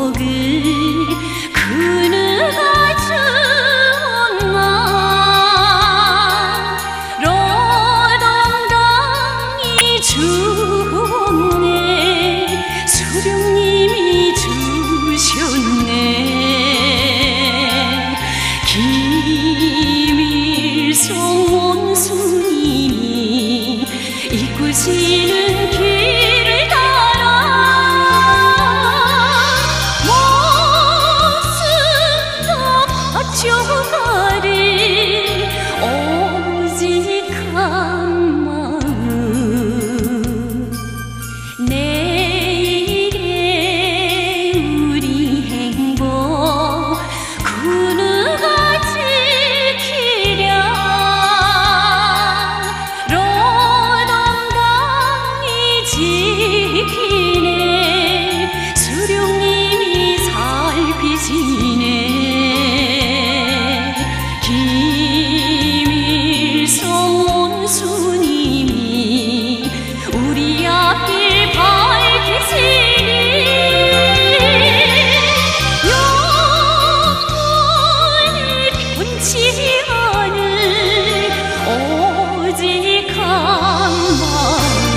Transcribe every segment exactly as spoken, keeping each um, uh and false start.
이끄시는 길을 따라 목숨 다 바쳐가리 오직한 마음 내일의 우리 행복 그 누가 지키랴 지키네 수령님이 살피시네 김일성 원수님이 우리 앞길 밝히시니 영원히 변치 않을 오직한 마음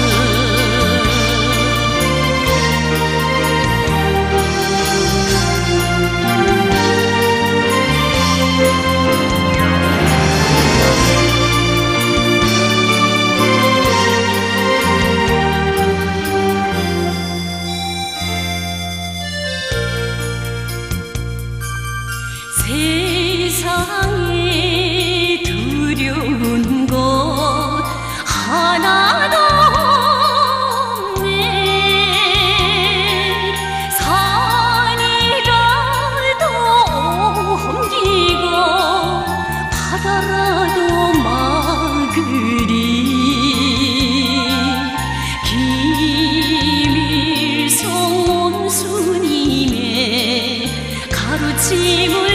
세상에 두려운 것 하나도 없네 산이라도 옮기고 바다라도 막으리 김일성 원수님의 가르침을